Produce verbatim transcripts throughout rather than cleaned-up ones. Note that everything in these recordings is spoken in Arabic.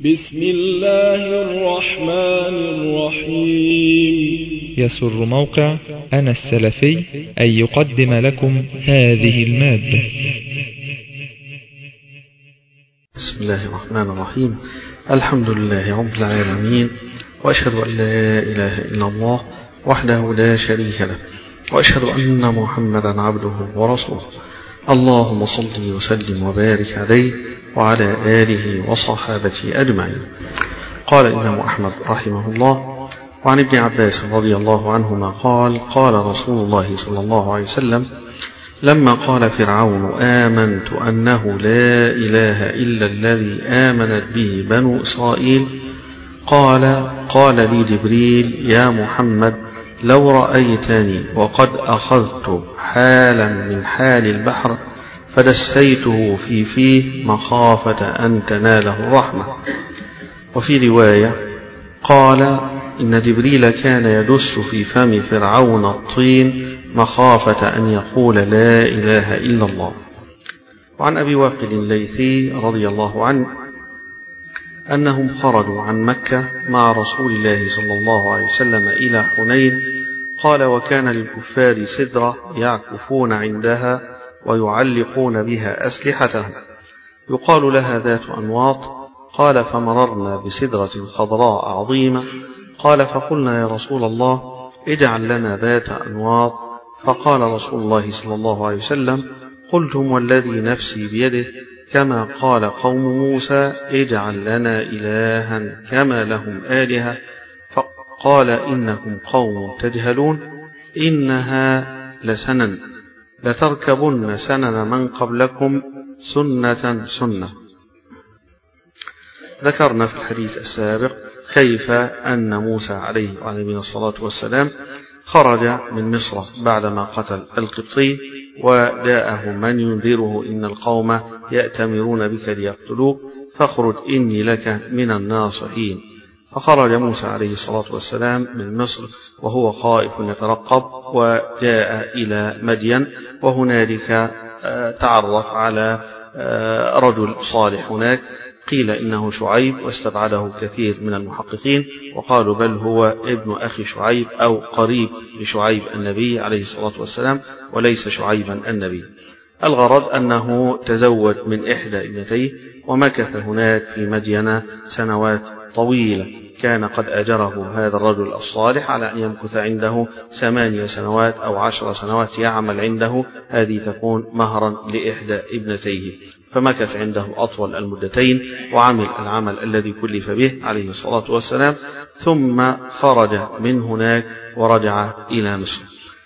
بسم الله الرحمن الرحيم. يسر موقع أنا السلفي أن يقدم لكم هذه المادة. بسم الله الرحمن الرحيم. الحمد لله رب العالمين، وأشهد أن لا إله إلا الله وحده لا شريك له، وأشهد أن محمدا عبده ورسوله. اللهم صل وسلم وبارك عليه وعلى آله وصحابته أجمعين. قال الإمام أحمد رحمه الله: وعن ابن عباس رضي الله عنهما قال: قال رسول الله صلى الله عليه وسلم لما قال فرعون آمنت أنه لا إله إلا الذي آمنت به بنو إسرائيل، قال قال لي جبريل: يا محمد، لو رأيتني وقد أخذت حالا من حال البحر فدسيته في فيه مخافة أن تناله الرحمة. وفي رواية قال إن جبريل كان يدس في فم فرعون الطين مخافة أن يقول لا إله إلا الله. وعن أبي واقد الليثي رضي الله عنه أنهم خرجوا عن مكة مع رسول الله صلى الله عليه وسلم إلى حنين. قال: وكان للكفار سدرة يعكفون عندها ويعلقون بها أسلحتهم يقال لها ذات أنواط. قال: فمررنا بسدرة خضراء عظيمة. قال: فقلنا يا رسول الله اجعل لنا ذات أنواط. فقال رسول الله صلى الله عليه وسلم: قلتم والذي نفسي بيده كما قال قوم موسى اجعل لنا إلها كما لهم آلهة. فقال: إنكم قوم تجهلون، إنها لسنن لتركبن سنن من قبلكم سنة سنة. ذكرنا في الحديث السابق كيف أن موسى عليه وعليه الصلاة والسلام خرج من مصر بعدما قتل القبطي، وجاءه من ينذره إن القوم يأتمرون بك ليقتلوك فاخرج إني لك من الناصحين. فخرج موسى عليه الصلاة والسلام من مصر وهو خائف يترقب، وجاء إلى مدين، وهنالك تعرف على رجل صالح هناك قيل إنه شعيب، واستبعده كثير من المحققين وقالوا بل هو ابن أخي شعيب أو قريب لشعيب النبي عليه الصلاة والسلام وليس شعيبا النبي. الغرض أنه تزوج من إحدى ابنتيه ومكث هناك في مدين سنوات طويلة. كان قد أجره هذا الرجل الصالح على أن يمكث عنده ثمانية سنوات أو عشر سنوات يعمل عنده، هذه تكون مهرا لإحدى ابنتيه، فمكث عنده أطول المدتين وعمل العمل الذي كلف به عليه الصلاة والسلام، ثم خرج من هناك ورجع إلى مصر.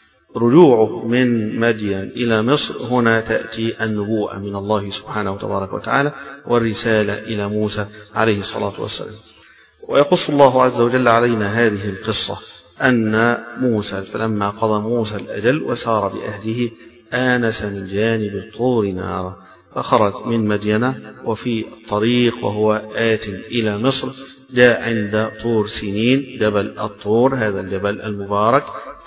رجوعه من مدين إلى مصر هنا تأتي النبوءة من الله سبحانه وتبارك وتعالى والرسالة إلى موسى عليه الصلاة والسلام. ويقص الله عز وجل علينا هذه القصة أن موسى فلما قضى موسى الأجل وسار بأهله آنس من جانب الطور نارا، فخرج من مدينة وفي الطريق وهو آت إلى مصر جاء عند طور سينين جبل الطور، هذا الجبل المبارك،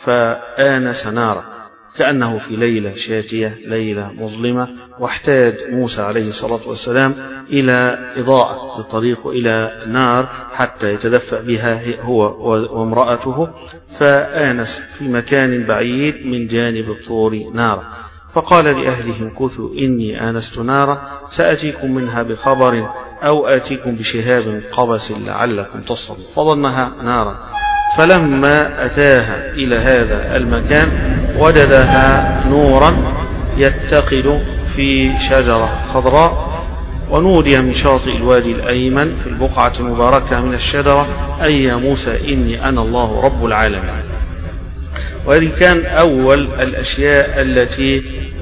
فآنس نارا كأنه في ليلة شاتية ليلة مظلمة، واحتاج موسى عليه الصلاة والسلام إلى إضاءة للطريق وإلى نار حتى يتدفأ بها هو وامرأته، فآنس في مكان بعيد من جانب الطور نارا. فقال لأهله امكثوا إني آنست نارا سأتيكم منها بخبر أو آتيكم بشهاب قبس لعلكم تصطلون. فظنها نارا، فلما أتاها إلى هذا المكان وجدها نورا يتقد في شجرة خضراء، ونودي من شاطئ الوادي الأيمن في البقعة المباركة من الشجرة أي يا موسى إني أنا الله رب العالمين. وهذه كان أول الأشياء التي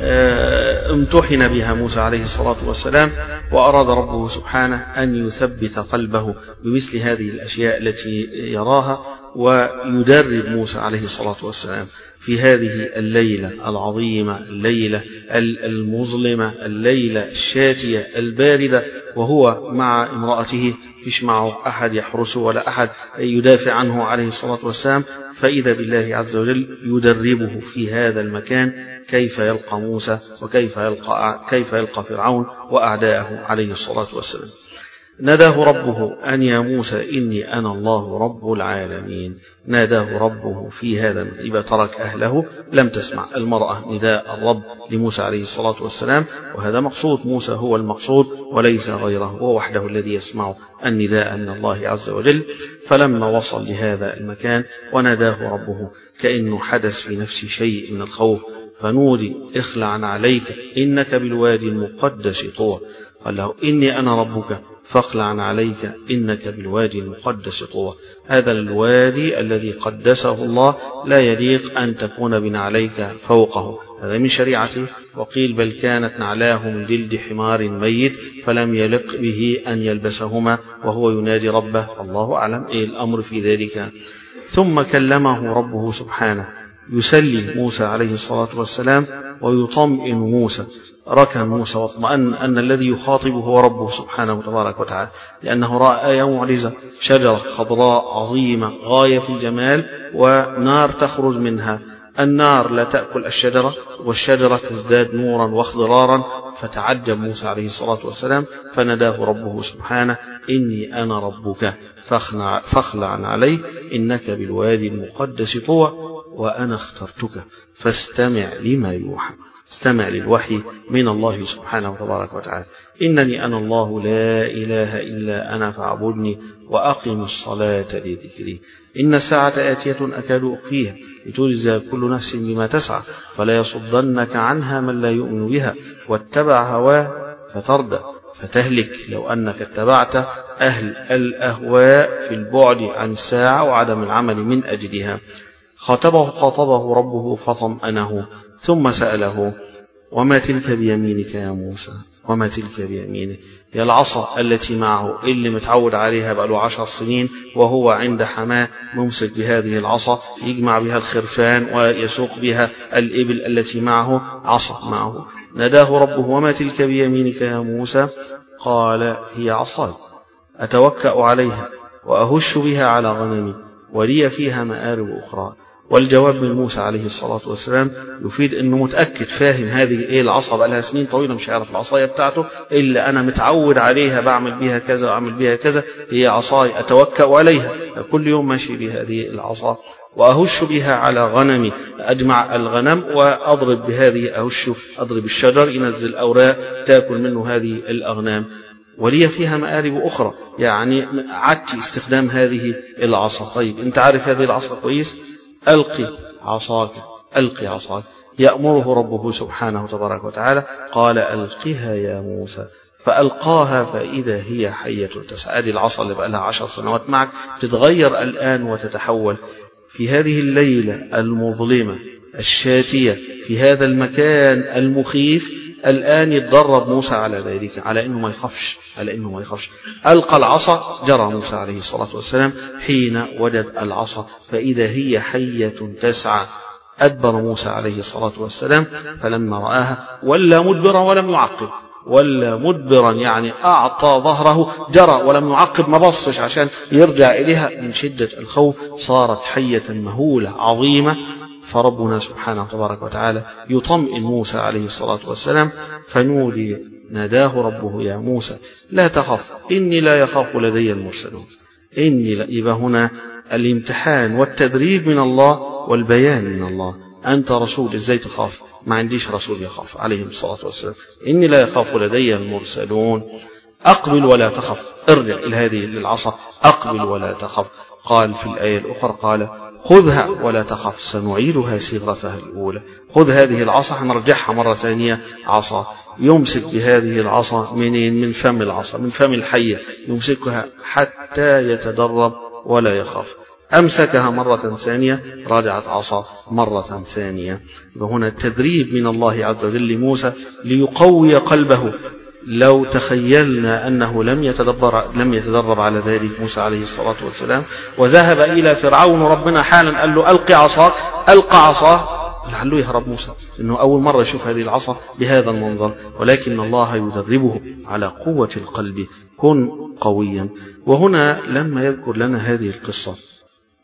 امتحن بها موسى عليه الصلاة والسلام، وأراد ربه سبحانه أن يثبت قلبه بمثل هذه الأشياء التي يراها، ويدرب موسى عليه الصلاة والسلام في هذه الليلة العظيمة، الليلة المظلمة، الليلة الشاتية الباردة، وهو مع امرأته فيش معه أحد يحرسه ولا أحد يدافع عنه عليه الصلاة والسلام، فإذا بالله عز وجل يدربه في هذا المكان كيف يلقى موسى وكيف يلقى, كيف يلقى فرعون وأعداءه عليه الصلاة والسلام. ناداه ربه أن يا موسى إني أنا الله رب العالمين. ناداه ربه في هذا، يبقى ترك أهله، لم تسمع المرأة نداء الرب لموسى عليه الصلاة والسلام، وهذا مقصود، موسى هو المقصود وليس غيره، هو وحده الذي يسمع النداء من الله عز وجل. فلما وصل لهذا المكان وناداه ربه كأنه حدث في نفسه شيء من الخوف، فنودي اخلع عليك إنك بالوادي المقدس طوى. قال له إني أنا ربك فاخلع عليك إنك بالوادي المقدس طوى. هذا الوادي الذي قدسه الله لا يليق أن تكون بنعليك فوقه، هذا من شريعته. وقيل بل كانت نعلاه من جلد حمار ميت فلم يلق به أن يلبسهما وهو ينادي ربه، الله أعلم إيه الأمر في ذلك. ثم كلمه ربه سبحانه يسلي موسى عليه الصلاة والسلام ويطمئن موسى. ركن موسى واطمأن أن الذي يخاطبه هو ربه سبحانه تبارك وتعالى، لأنه رأى آية معجزة، شجرة خضراء عظيمة غاية في الجمال ونار تخرج منها. النار لا تأكل الشجرة والشجرة تزداد نورا واخضرارا، فتعجب موسى عليه الصلاة والسلام فناداه ربه سبحانه إني أنا ربك فاخلع عليك إنك بالوادي المقدس طوى وأنا اخترتك فاستمع لما يوحى. استمع للوحي من الله سبحانه تبارك وتعالى. إنني أنا الله لا إله إلا أنا فاعبدني وأقم الصلاة لذكري. إن الساعة آتية أكاد أخفيها لتجزى كل نفس بما تسعى فلا يصدنك عنها من لا يؤمن بها واتبع هواه فتردى فتهلك لو أنك اتبعت أهل الأهواء في البعد عن الساعة وعدم العمل من أجلها. خاطبه خاطبه ربه فطمأنه ثم سأله وما تلك بيمينك يا موسى؟ وما تلك بيمينه؟ هي العصا التي معه اللي متعود عليها بقاله عشر سنين، وهو عند حماه ممسك بهذه العصا يجمع بها الخرفان ويسوق بها الإبل التي معه، عصا معه. ناداه ربه وما تلك بيمينك يا موسى؟ قال هي عصاي أتوكأ عليها وأهش بها على غنمي ولي فيها مآرب أخرى. والجواب من موسى عليه الصلاة والسلام يفيد أنه متأكد فاهم هذه إيه العصا بقى لها سنين طويلة مش عارف العصاية بتاعته إلا أنا متعود عليها بعمل بها كذا وأعمل بها كذا، هي عصاي أتوكأ عليها كل يوم ماشي بهذه العصا وأهش بها على غنمي، أجمع الغنم وأضرب بهذه أهش أضرب الشجر ينزل أوراق تأكل منه هذه الأغنام. ولي فيها مآرب أخرى، يعني عدت استخدام هذه العصا. طيب أنت عارف هذه العصا كويس، ألقي عصاك ألقي عصاك. يأمره ربه سبحانه تبارك وتعالى قال ألقها يا موسى فألقاها فإذا هي حية تسعى. هذه العصا اللي بقى لها عشر سنوات معك تتغير الآن وتتحول. في هذه الليلة المظلمة الشاتية في هذا المكان المخيف الآن يتدرب موسى على ذلك، على أنه ما يخافش على أنه ما يخافش. ألقى العصا، جرى موسى عليه الصلاة والسلام حين وجد العصا فإذا هي حية تسعى. أدبر موسى عليه الصلاة والسلام فلما رآها ولا مدبرا ولم يعقب، ولا مدبرا يعني أعطى ظهره جرى ولم يعقب، ما بصش عشان يرجع إليها من شدة الخوف. صارت حية مهولة عظيمة. فربنا سبحانه تبارك وتعالى يطمئن موسى عليه الصلاة والسلام فنودي ناداه ربه يا موسى لا تخف إني لا يخاف لدي المرسلون. إني يبقى هنا الامتحان والتدريب من الله والبيان من الله. أنت رسول إزاي تخاف؟ ما عنديش رسول يخاف عليه الصلاة والسلام. إني لا يخاف لدي المرسلون. أقبل ولا تخف، ارجع إلى هذه العصا أقبل ولا تخف. قال في الآية الأخرى قال خذها ولا تخف سنعيدها صيغتها الأولى. خذ هذه العصا هنرجعها مرة ثانية عصا. يمسك بهذه العصا منين؟ من فم العصا، من فم الحية يمسكها حتى يتدرب ولا يخاف. أمسكها مرة ثانية رجعت عصا مرة ثانية. وهنا التدريب من الله عز وجل لموسى ليقوي قلبه. لو تخيلنا أنه لم يتدبر لم يتدرب على ذلك موسى عليه الصلاة والسلام وذهب إلى فرعون ربنا حالا قال له ألقي عصاك، ألقى عصاه، لعله يهرب موسى إنه أول مرة يشوف هذه العصا بهذا المنظر. ولكن الله يدربه على قوة القلب، كن قويا. وهنا لما يذكر لنا هذه القصة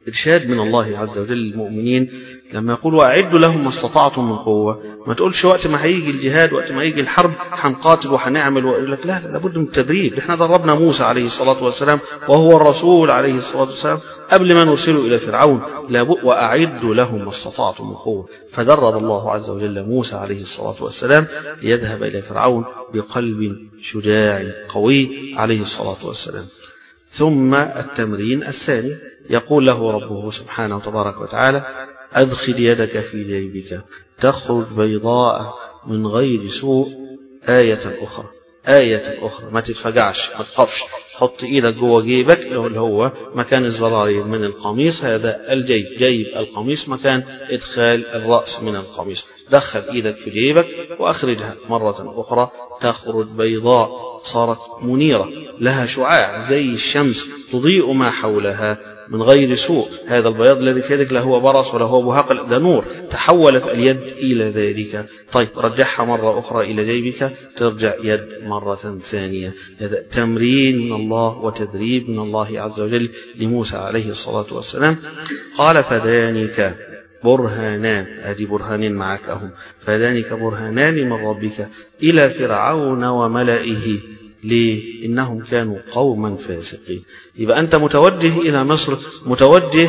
إرشاد من الله عز وجل للمؤمنين لما يقول وأعدوا لهم ما استطعتم من قوة. ما تقولش وقت ما هيجي الجهاد وقت ما يجي الحرب هنقاتل وهنعمل، ويقول لك لا لابد من التدريب. احنا دربنا موسى عليه الصلاة والسلام وهو الرسول عليه الصلاة والسلام قبل ما نرسله إلى فرعون، لابد وأعدوا لهم ما استطعتم من قوة. فدرب الله عز وجل موسى عليه الصلاة والسلام ليذهب إلى فرعون بقلب شجاع قوي عليه الصلاة والسلام. ثم التمرين الثاني يقول له ربه سبحانه وتبارك وتعالى أدخل يدك في جيبك تخرج بيضاء من غير سوء آية أخرى. آية أخرى، ما تتفجعش، ما تخافش، حط إيدك جوه جيبك اللي هو مكان الزراير من القميص، هذا الجيب، جيب القميص مكان إدخال الرأس من القميص. دخل إيدك في جيبك وأخرجها مرة أخرى تخرج بيضاء، صارت منيرة لها شعاع زي الشمس تضيء ما حولها من غير سوء. هذا البياض الذي في يدك لا هو برص ولا هو بهاق، ده نور، تحولت اليد إلى ذلك. طيب رجعها مرة أخرى إلى جيبك، ترجع يد مرة ثانية. هذا تمرين من الله وتدريب من الله عز وجل لموسى عليه الصلاة والسلام. قال فذلك برهانان، هذه برهانين معك أهم، فذلك برهانان من ربك إلى فرعون وملئه ليه؟ إنهم كانوا قوما فاسقين. يبقى أنت متوجه إلى مصر، متوجه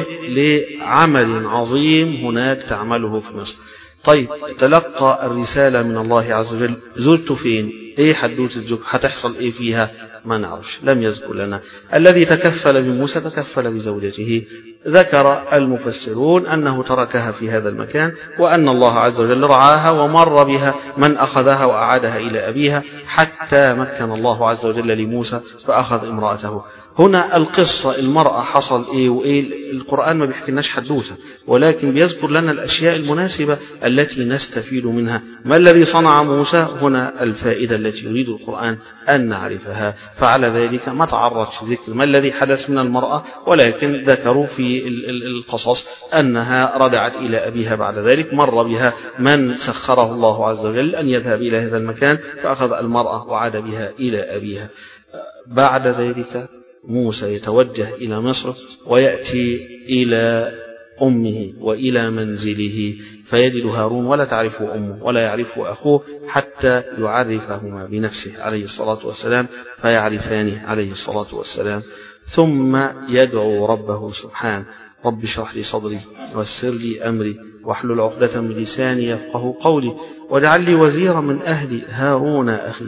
لعمل عظيم هناك تعمله في مصر. طيب تلقى الرسالة من الله عز وجل، زرت فين؟ ايه حدوث الزوج هتحصل ايه فيها؟ ما نعرفش، لم يذكر لنا. الذي تكفل بموسى تكفل بزوجته. ذكر المفسرون أنه تركها في هذا المكان، وأن الله عز وجل رعاها ومر بها من أخذها وأعادها إلى أبيها حتى مكن الله عز وجل لموسى فأخذ امرأته. هنا القصة المرأة حصل إيه وإيه، القرآن ما بيحكيناش حدوثة، ولكن بيذكر لنا الأشياء المناسبة التي نستفيد منها. ما الذي صنع موسى؟ هنا الفائدة التي يريد القرآن أن نعرفها. فعلى ذلك ما تعرض في ذكر ما الذي حدث من المرأة، ولكن ذكروا في القصص أنها رجعت إلى أبيها بعد ذلك، مر بها من سخره الله عز وجل أن يذهب إلى هذا المكان فأخذ المرأة وعاد بها إلى أبيها. بعد ذلك موسى يتوجه إلى مصر ويأتي إلى أمه وإلى منزله، فيجد هارون ولا تعرفه أمه ولا يعرفه أخوه حتى يعرفهما بنفسه عليه الصلاة والسلام، فيعرفانه عليه الصلاة والسلام. ثم يدعو ربه سبحانه رب اشرح لي صدري ويسر لي أمري واحلل عقدة من لساني يفقه قولي واجعل لي وزيرا من أهلي هارون أخي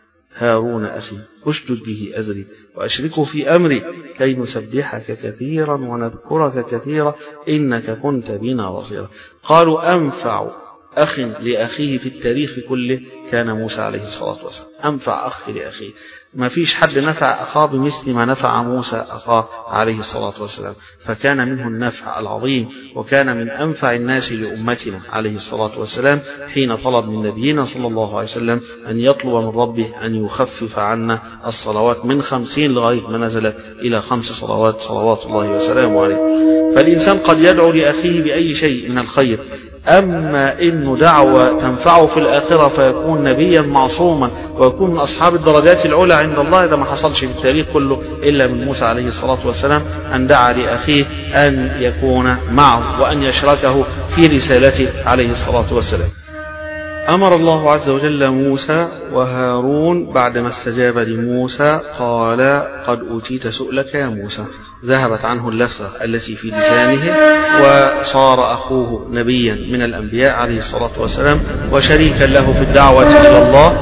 هارون أخي أشدد به أزري وأشركه في أمري كي نسبحك كثيرا ونذكرك كثيرا إنك كنت بنا بصيرا. قالوا أنفع أخ لأخيه في التاريخ كله كان موسى عليه الصلاة والسلام، أنفع أخ لأخيه. ما فيش حد نفع أخاه بمثل ما نفع موسى أخاه عليه الصلاة والسلام، فكان منه النفع العظيم، وكان من أنفع الناس لأمتنا عليه الصلاة والسلام حين طلب من نبينا صلى الله عليه وسلم أن يطلب من ربه أن يخفف عنا الصلوات من خمسين لغاية ما نزلت إلى خمس صلوات صلوات الله وسلامه عليه. فالإنسان قد يدعو لأخيه بأي شيء من الخير، أما إنه دعوة تنفعه في الآخرة فيكون نبيا معصوما ويكون من أصحاب الدرجات العلى عند الله، إذا ما حصلش في التاريخ كله إلا من موسى عليه الصلاة والسلام أن دعا لأخيه أن يكون معه وأن يشركه في رسالته عليه الصلاة والسلام. أمر الله عز وجل موسى وهارون بعدما استجاب لموسى قال قد أوتيت سؤلك يا موسى. ذهبت عنه اللثة التي في لسانه وصار أخوه نبيا من الأنبياء عليه الصلاة والسلام وشريكا له في الدعوة إلى الله.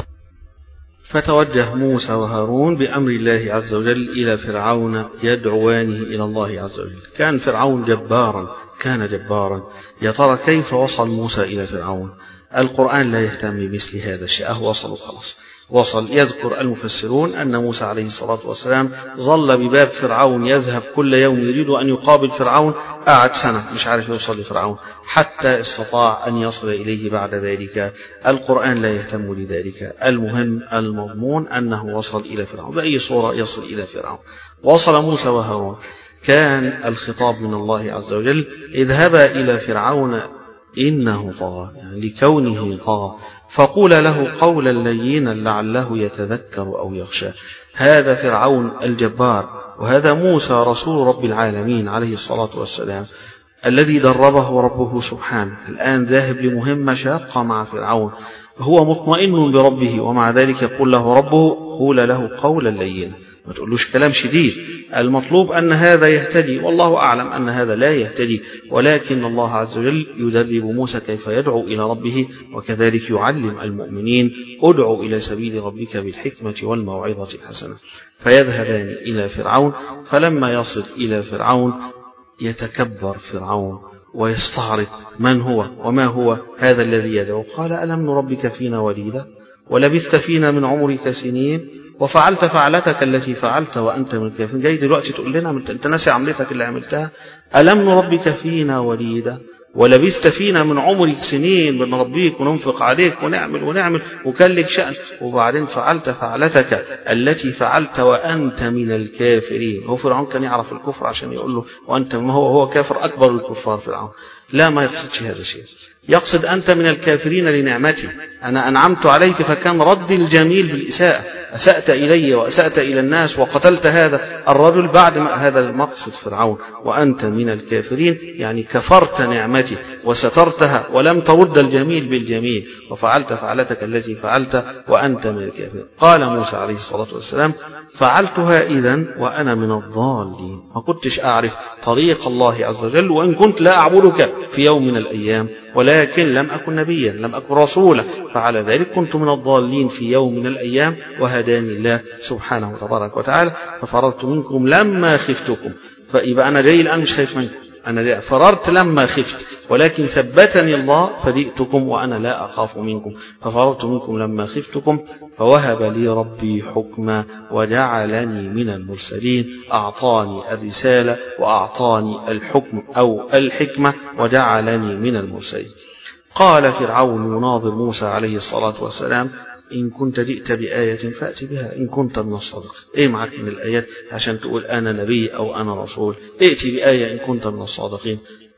فتوجه موسى وهارون بأمر الله عز وجل إلى فرعون يدعوانه إلى الله عز وجل. كان فرعون جبارا، كان جبارا. يا ترى كيف وصل موسى إلى فرعون؟ القرآن لا يهتم بمثل هذا الشيء، أهو وصل خلاص وصل. يذكر المفسرون أن موسى عليه الصلاة والسلام ظل بباب فرعون يذهب كل يوم يريد أن يقابل فرعون، قعد سنة مش عارف يوصل لفرعون حتى استطاع أن يصل إليه بعد ذلك. القرآن لا يهتم لذلك، المهم المضمون أنه وصل إلى فرعون بأي صورة يصل إلى فرعون. وصل موسى وهارون، كان الخطاب من الله عز وجل اذهبا إلى فرعون إنه طغى، يعني لكونه طغى، فقول له قولا لينا لعله يتذكر أو يخشى. هذا فرعون الجبار وهذا موسى رسول رب العالمين عليه الصلاة والسلام الذي دربه ربه سبحانه، الآن ذاهب لمهمة شاقة مع فرعون، هو مطمئن بربه، ومع ذلك يقول له ربه قول له قولا لينا، ما تقولوش كلام شديد. المطلوب أن هذا يهتدي، والله أعلم أن هذا لا يهتدي، ولكن الله عز وجل يدرب موسى كيف يدعو إلى ربه، وكذلك يعلم المؤمنين ادعوا إلى سبيل ربك بالحكمة والموعظة الحسنة. فيذهبان إلى فرعون، فلما يصل إلى فرعون يتكبر فرعون ويستعرض من هو وما هو هذا الذي يدعو. قال ألم نربك فينا وليدا ولبثت فينا من عمرك سنين وفعلت فعلتك التي فعلت وأنت من الكافرين. جاي دلوقتي تقول لنا أنت ناسي عملتك اللي عملتها؟ ألم نربك فينا وليدا ولبثت فينا من عمرك سنين، بنربيك وننفق عليك ونعمل ونعمل وكان لك شأن، وبعدين فعلت فعلتك التي فعلت وأنت من الكافرين. هو فرعون كان يعرف الكفر عشان يقول له وأنت، ما هو هو كافر أكبر الكفار فرعون؟ لا، ما يقصدش هذا الشيء، يقصد أنت من الكافرين لنعمتي، أنا أنعمت عليك فكان رد الجميل بالإساءة، أسأت إلي وأسأت إلى الناس وقتلت هذا الرجل بعد ما هذا المقصد فرعون، وأنت من الكافرين يعني كفرت نعمتي وسترتها ولم ترد الجميل بالجميل وفعلت فعلتك التي فعلت وأنت من الكافرين. قال موسى عليه الصلاة والسلام فعلتها إذن وأنا من الضالين، ما كنتش أعرف طريق الله عز وجل، وإن كنت لا أعبدك في يوم من الأيام، ولكن لم أكن نبيا لم أكن رسولا، فعلى ذلك كنت من الضالين في يوم من الأيام وهداني الله سبحانه وتبارك وتعالى ففررت منكم لما خفتكم. فيبقى أنا جاي الآن مش خايف منكم، أنا فررت لما خفت، ولكن ثبتني الله فجئتكم وأنا لا أخاف منكم، ففررت منكم لما خفتكم فوهب لي ربي حكما وجعلني من المرسلين، أعطاني الرسالة وأعطاني الحكم أو الحكمة وجعلني من المرسلين. قال فرعون يناظر موسى عليه الصلاة والسلام إن كنت جئت بآية فأتي بها إن كنت من الصادقين. إيه معك من الآيات عشان تقول أنا نبي أو أنا رسول؟ ائتي بآية إن كنت من الصادقين.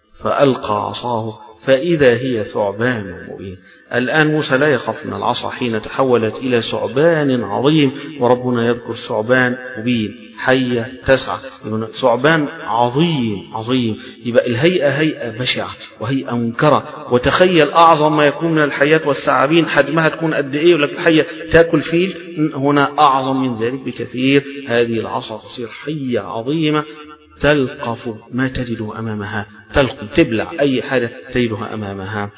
فألقى عصاه فإذا هي ثعبان مبين. الآن موسى لا يخاف من العصا حين تحولت إلى ثعبان عظيم، وربنا يذكر ثعبان مبين، حية تسعى، ثعبان عظيم عظيم، يبقى الهيئة هيئة بشعة وهيئة منكرة. وتخيل أعظم ما يكون من الحيات والثعابين حجمها تكون قد إيه، ولكن الحية تأكل فيل، هنا أعظم من ذلك بكثير. هذه العصا تصير حية عظيمة تلقف ما تجده أمامها، تلقف تبلع أي حاجة تجدها أمامها.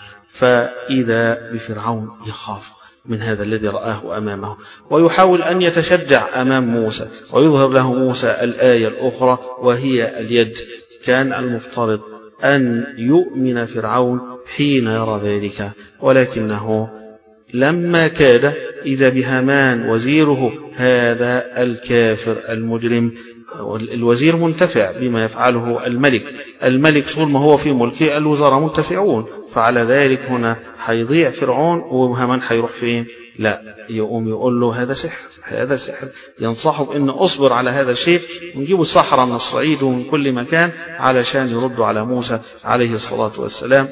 فإذا بفرعون يخاف من هذا الذي رآه أمامه، ويحاول أن يتشجع أمام موسى ويظهر له موسى الآية الأخرى وهي اليد. كان المفترض أن يؤمن فرعون حين يرى ذلك، ولكنه لما كاد إذا بهامان وزيره هذا الكافر المجرم. الوزير منتفع بما يفعله الملك، الملك طول ما هو في ملكه الوزراء منتفعون، فعلى ذلك هنا حيضيع فرعون وهامان حيروح فين؟ لا، يقوم يقول له هذا سحر، هذا سحر، ينصحه بأن أصبر على هذا الشيء، ونجيبوا السحرة من الصعيد ومن كل مكان علشان يردوا على موسى عليه الصلاة والسلام.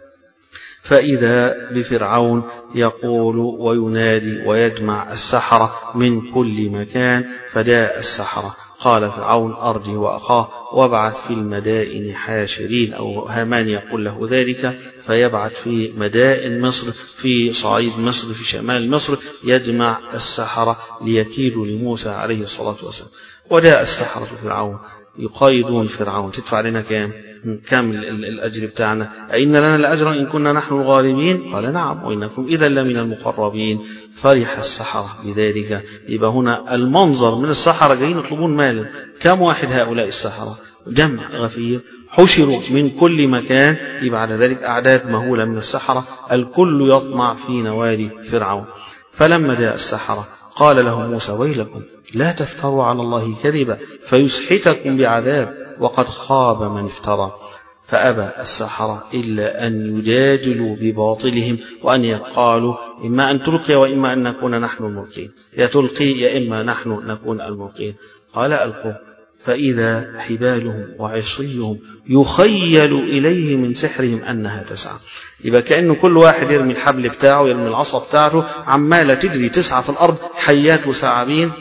فإذا بفرعون يقول وينادي ويجمع السحرة من كل مكان، فجاء السحرة. قال فرعون أرجه وأخاه وابعث في المدائن حاشرين، أو هامان يقول له ذلك، فيبعث في مدائن مصر، في صعيد مصر، في شمال مصر، يجمع السحرة ليكيدوا لموسى عليه الصلاة والسلام. وجاء السحرة فرعون يقايدون فرعون، تدفع لنا كام؟ كم الأجر بتاعنا؟ أئن لنا الأجر إن كنا نحن الغالبين؟ قال نعم وإنكم إذا لمن المقربين. فرح السحرة بذلك. يبقى هنا المنظر من السحرة جايين يطلبون مالا. كم واحد هؤلاء السحرة؟ جمع غفير، حشروا من كل مكان، يبقى على ذلك أعداد مهولة من السحرة، الكل يطمع في نوال فرعون. فلما جاء السحرة قال لهم موسى ويلكم لا تفتروا على الله كذبا فيسحتكم بعذاب وقد خاب من افترى. فأبى السحرة إلا أن يجادلوا بباطلهم، وأن يقالوا إما أن تلقي وإما أن نكون نحن الملقين، يا تلقي يا إما نحن نكون الملقين. قال ألقوا فإذا حبالهم وعصيهم يخيل إليه من سحرهم أنها تسعى. يبقى كأنه كل واحد يرمي الحبل بتاعه، يرمي العصا بتاعته، عمالة تجري تسعى في الأرض حيات وثعابين،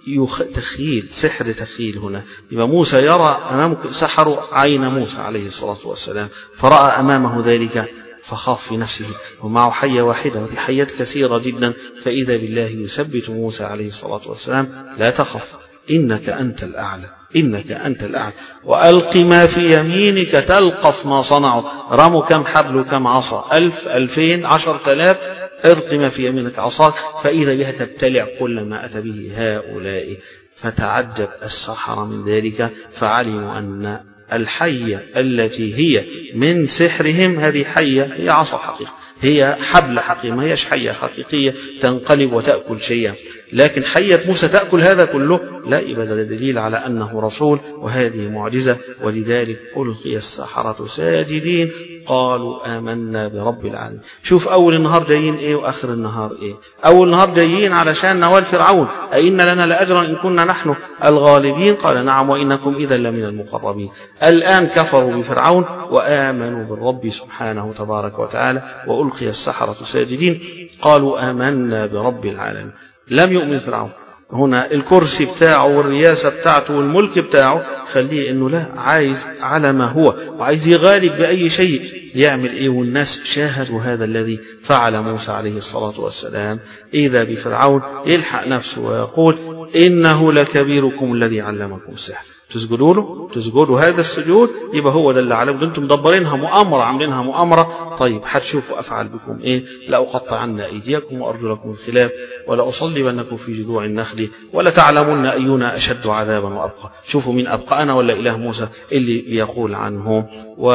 تخيل، سحر تخيل هنا. يبقى موسى يرى أمامك، سحروا عين موسى عليه الصلاة والسلام فرأى أمامه ذلك فخاف في نفسه، ومعه حية واحدة ودي حيات كثيرة جدا، فإذا بالله يثبت موسى عليه الصلاة والسلام: لا تخف إنك أنت الأعلى، إنك أنت الأعلى، وألق ما في يمينك تلقف ما صنعوا. رموا كم حبل وكم عصا؟ ألف، ألفين، عشر تلاف. ألق ما في يمينك عصاك فإذا بها تبتلع كل ما أتى به هؤلاء. فتعجب السحرة من ذلك، فعلموا أن الحية التي هي من سحرهم هذه حية هي عصا حقيقة، هي حبل حقيقي، ما هيش حية حقيقية تنقلب وتأكل شيئا. لكن حية موسى تأكل هذا كله؟ لا، يبقى ده دليل على أنه رسول، وهذه معجزة. ولذلك ألقي السحرة ساجدين قالوا آمنا برب العالمين. شوف أول النهار جايين إيه وآخر النهار إيه. أول النهار جايين علشان نوال فرعون: أئن لنا لأجرا إن كنا نحن الغالبين؟ قال نعم وإنكم إذا لمن المقربين. الآن كفروا بفرعون وآمنوا بالرب سبحانه تبارك وتعالى، وألقي السحرة ساجدين قالوا آمنا برب العالمين. لم يؤمن فرعون. هنا الكرسي بتاعه والرياسة بتاعته والملك بتاعه خليه انه لا، عايز على ما هو، وعايز يغالب بأي شيء. يعمل ايه؟ والناس شاهدوا هذا الذي فعل موسى عليه الصلاة والسلام. إذا بفرعون يلحق نفسه ويقول: إنه لكبيركم الذي علمكم السحر. تسجدوا له، تسجدوا هذا السجود، يبقى هو ده اللي علمكم. انتم مدبرينها مؤامرة، عاملينها مؤامرة. طيب هتشوفوا أفعل بكم ايه: لأقطعن أيديكم وأرجلكم الخلاف ولأصلبنكم في جذوع النخل ولتعلمن أينا أشد عذابا وأبقى. شوفوا مين أبقى، أنا ولا إله موسى اللي بيقول عنه.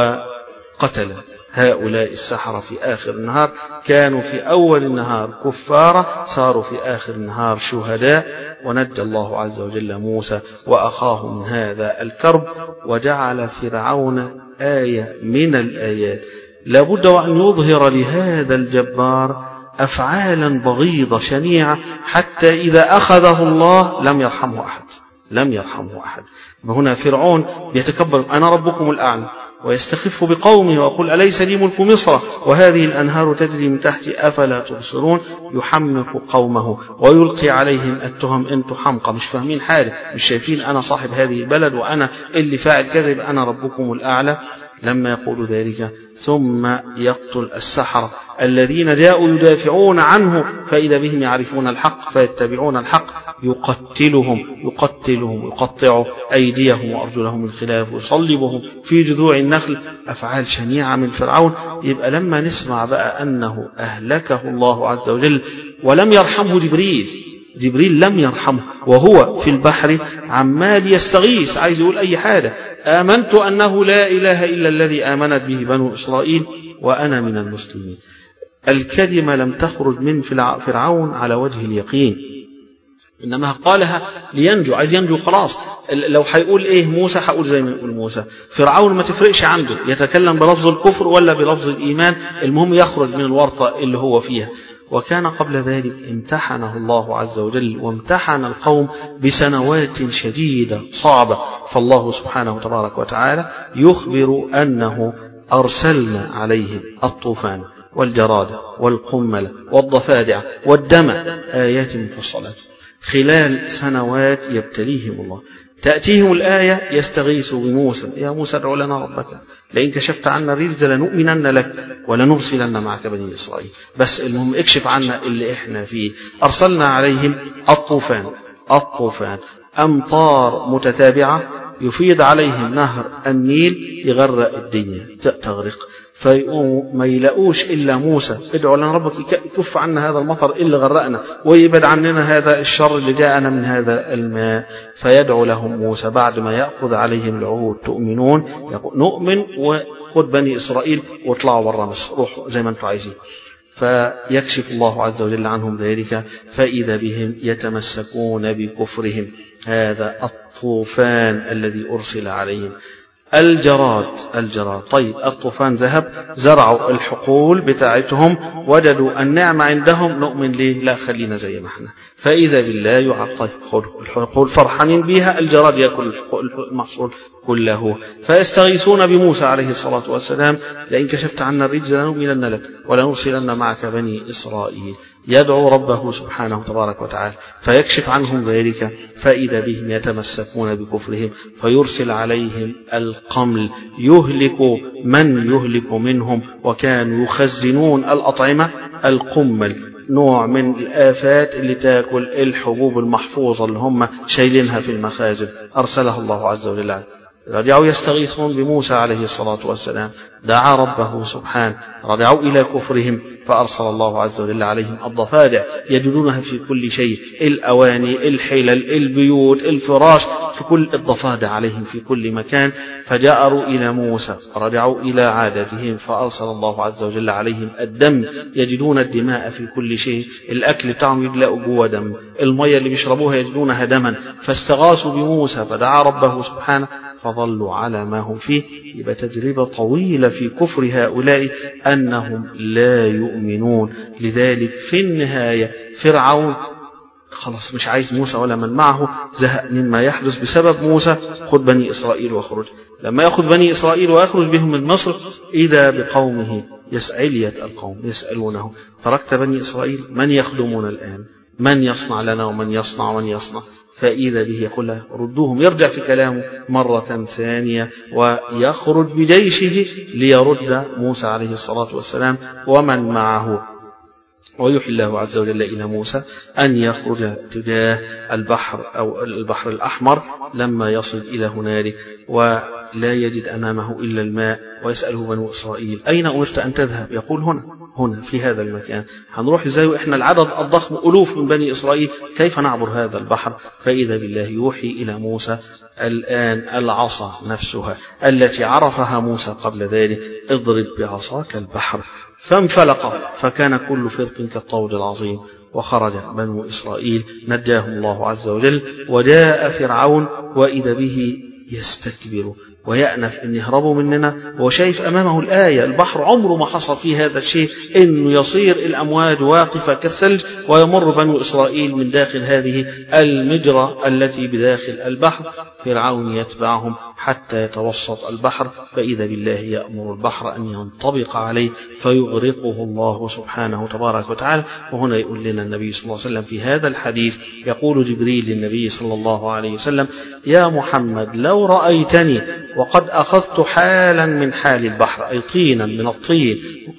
وقتل هؤلاء السحرة في آخر النهار. كانوا في أول النهار كفارة، صاروا في آخر النهار شهداء. ونجى الله عز وجل موسى وأخاه من هذا الكرب، وجعل فرعون آية من الآيات. لابد وأن يظهر لهذا الجبار أفعالا بغيضة شنيعة، حتى إذا أخذه الله لم يرحمه أحد، لم يرحمه أحد. هنا فرعون بيتكبر: أنا ربكم الأعلى، ويستخف بقومه ويقول: أليس لي ملك مصر وهذه الأنهار تجري من تحتي أفلا تبصرون. يحمق قومه ويلقي عليهم التهم: أنتم حمقى، مش فاهمين حاجة، مش شايفين أنا صاحب هذه البلد وأنا اللي فاعل كذب، أنا ربكم الأعلى. لما يقول ذلك ثم يقتل السحرة الذين جاءوا يدافعون عنه، فإذا بهم يعرفون الحق فيتبعون الحق. يقتلهم يقتلهم يقطع أيديهم وأرجلهم الخلاف ويصلبهم في جذوع النخل. أفعال شنيعة من فرعون. يبقى لما نسمع بقى أنه أهلكه الله عز وجل ولم يرحمه جبريل، جبريل لم يرحمه وهو في البحر عمال يستغيث، عايز يقول أي حاجة: آمنت أنه لا إله إلا الذي آمنت به بنو إسرائيل وأنا من المسلمين. الكلمة لم تخرج من فرعون على وجه اليقين، إنما قالها لينجو، عايز ينجو خلاص. لو هيقول إيه موسى هقول زي ما يقول موسى. فرعون ما تفرقش عنده يتكلم بلفظ الكفر ولا بلفظ الإيمان، المهم يخرج من الورطة اللي هو فيها. وكان قبل ذلك امتحنه الله عز وجل وامتحن القوم بسنوات شديدة صعبة. فالله سبحانه تبارك وتعالى يخبر أنه أرسلنا عليهم الطوفان والجراد والقمل والضفادع والدم آيات مفصلات. خلال سنوات يبتليهم الله، تأتيهم الآية يستغيثوا بموسى: يا موسى ادع لنا ربك لئن كشفت عنا الرجز لنؤمنن لك ولنرسلن معك بني إسرائيل. بس المهم اكشف عنا اللي احنا فيه. أرسلنا عليهم الطوفان، الطوفان أمطار متتابعة يفيض عليهم نهر النيل يغرق الدنيا تغرق، فما يلاقوش إلا موسى: ادعوا لنا ربك يكف عنا هذا المطر اللي غرقنا ويبعد عننا هذا الشر اللي جاءنا من هذا الماء. فيدعو لهم موسى بعد ما يأخذ عليهم العهود: تؤمنون؟ يقول نؤمن، وخذ بني إسرائيل واطلعوا برا مصر، روحوا زي ما انتم عايزين. فيكشف الله عز وجل عنهم ذلك، فإذا بهم يتمسكون بكفرهم. هذا الطوفان الذي أرسل عليهم. الجراد، الجراد طيب الطوفان ذهب، زرعوا الحقول بتاعتهم، وجدوا النعمة عندهم، نؤمن ليه؟ لا خلينا زي ما احنا. فإذا بالله يعطي الحقول فرحانين بها، الجراد يأكل المحصول كله. فيستغيثون بموسى عليه الصلاة والسلام: لئن كشفت عنا الرجز لنؤمنن لك ولنرسلن معك بني إسرائيل. يدعو ربه سبحانه تبارك وتعالى فيكشف عنهم ذلك، فإذا بهم يتمسكون بكفرهم فيرسل عليهم القمل يهلك من يهلك منهم، وكانوا يخزنون الأطعمة القمل، نوع من الآفات اللي تاكل الحبوب المحفوظة اللي هم شايلينها في المخازن، أرسلها الله عز وجل. رجعوا يستغيثون بموسى عليه الصلاة والسلام، دعا ربه سبحانه، رجعوا إلى كفرهم فأرسل الله عز وجل عليهم الضفادع يجدونها في كل شيء، الأواني، الحلل، البيوت، الفراش، في كل الضفادع عليهم في كل مكان. فجاءوا إلى موسى رجعوا إلى عادتهم فأرسل الله عز وجل عليهم الدم، يجدون الدماء في كل شيء، الأكل بتاعهم يلاقوا جوا دم، المية اللي بيشربوها يجدونها دما، فاستغاثوا بموسى فدعا ربه سبحانه فظلوا على ما هم فيه. يبقى تجربة طويلة في كفر هؤلاء أنهم لا يؤمنون. لذلك في النهاية فرعون خلاص مش عايز موسى ولا من معه، زهق مما يحدث بسبب موسى، خذ بني إسرائيل واخرج. لما يأخذ بني إسرائيل ويخرج بهم من مصر إذا بقومه يسألية القوم يسألونه تركت بني إسرائيل، من يخدمون الآن، من يصنع لنا ومن يصنع ومن يصنع، فإذا به يقول ردوهم، يرجع في كلامه مرة ثانية ويخرج بجيشه ليرد موسى عليه الصلاة والسلام ومن معه. ويوحي الله عز وجل إلى موسى أن يخرج تجاه البحر أو البحر الأحمر لما يصل إلى هنالك ولا يجد أمامه إلا الماء، ويسأله بنو إسرائيل أين أمرت أن تذهب؟ يقول هنا هنا في هذا المكان. هنروح إزاي وإحنا العدد الضخم ألوف من بني إسرائيل، كيف نعبر هذا البحر؟ فإذا بالله يوحي إلى موسى الآن العصا نفسها التي عرفها موسى قبل ذلك، اضرب بعصاك البحر فانفلق فكان كل فرق كالطود العظيم، وخرج بنو إسرائيل نجاهم الله عز وجل. وجاء فرعون وإذا به يستكبر ويأنف أن يهربوا مننا، وشايف أمامه الآية، البحر عمره ما حصل فيه هذا الشيء، إنه يصير الأمواج واقفة كالثلج ويمر بنو إسرائيل من داخل هذه المجرى التي بداخل البحر. فرعون يتبعهم حتى يتوسط البحر، فإذا بالله يأمر البحر أن ينطبق عليه فيغرقه الله سبحانه تبارك وتعالى. وهنا يقول لنا النبي صلى الله عليه وسلم في هذا الحديث، يقول جبريل للنبي صلى الله عليه وسلم يا محمد لو رأيتني وقد أخذت حالا من حال البحر، أي طينا من الطين،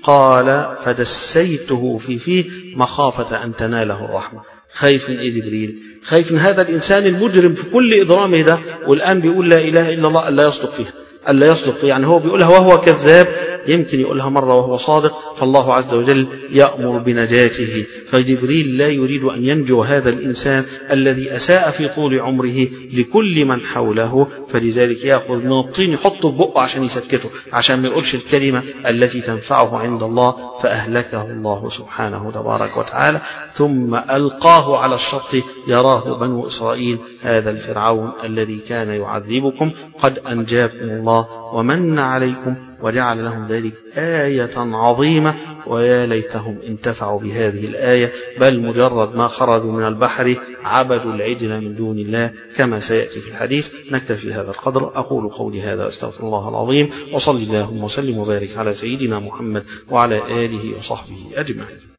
قال فدسيته في فيه مخافة أن تناله الرحمة. خايف من إيه جبريل؟ خايف من هذا الإنسان المجرم في كل إضرامه ده، والآن بيقول لا إله إلا الله، ألا يصدق فيها، ألا يصدق فيه، يعني هو بيقولها وهو كذاب، يمكن يقولها مرة وهو صادق، فالله عز وجل يأمر بنجاته. فجبريل لا يريد أن ينجو هذا الإنسان الذي أساء في طول عمره لكل من حوله، فلذلك يأخذ من الطين يحطه في بقه عشان يسكته، عشان ما يقولش الكلمة التي تنفعه عند الله، فأهلكه الله سبحانه تبارك وتعالى. ثم ألقاه على الشط يراه بنو إسرائيل هذا الفرعون الذي كان يعذبكم قد أنجاكم الله ومن عليكم وجعل لهم ذلك آية عظيمة، ويا ليتهم انتفعوا بهذه الآية، بل مجرد ما خرجوا من البحر عبدوا العجل من دون الله كما سيأتي في الحديث. نكتفي هذا القدر، أقول قولي هذا أستغفر الله العظيم، وصلي اللهم وسلم وبارك على سيدنا محمد وعلى آله وصحبه أجمعين.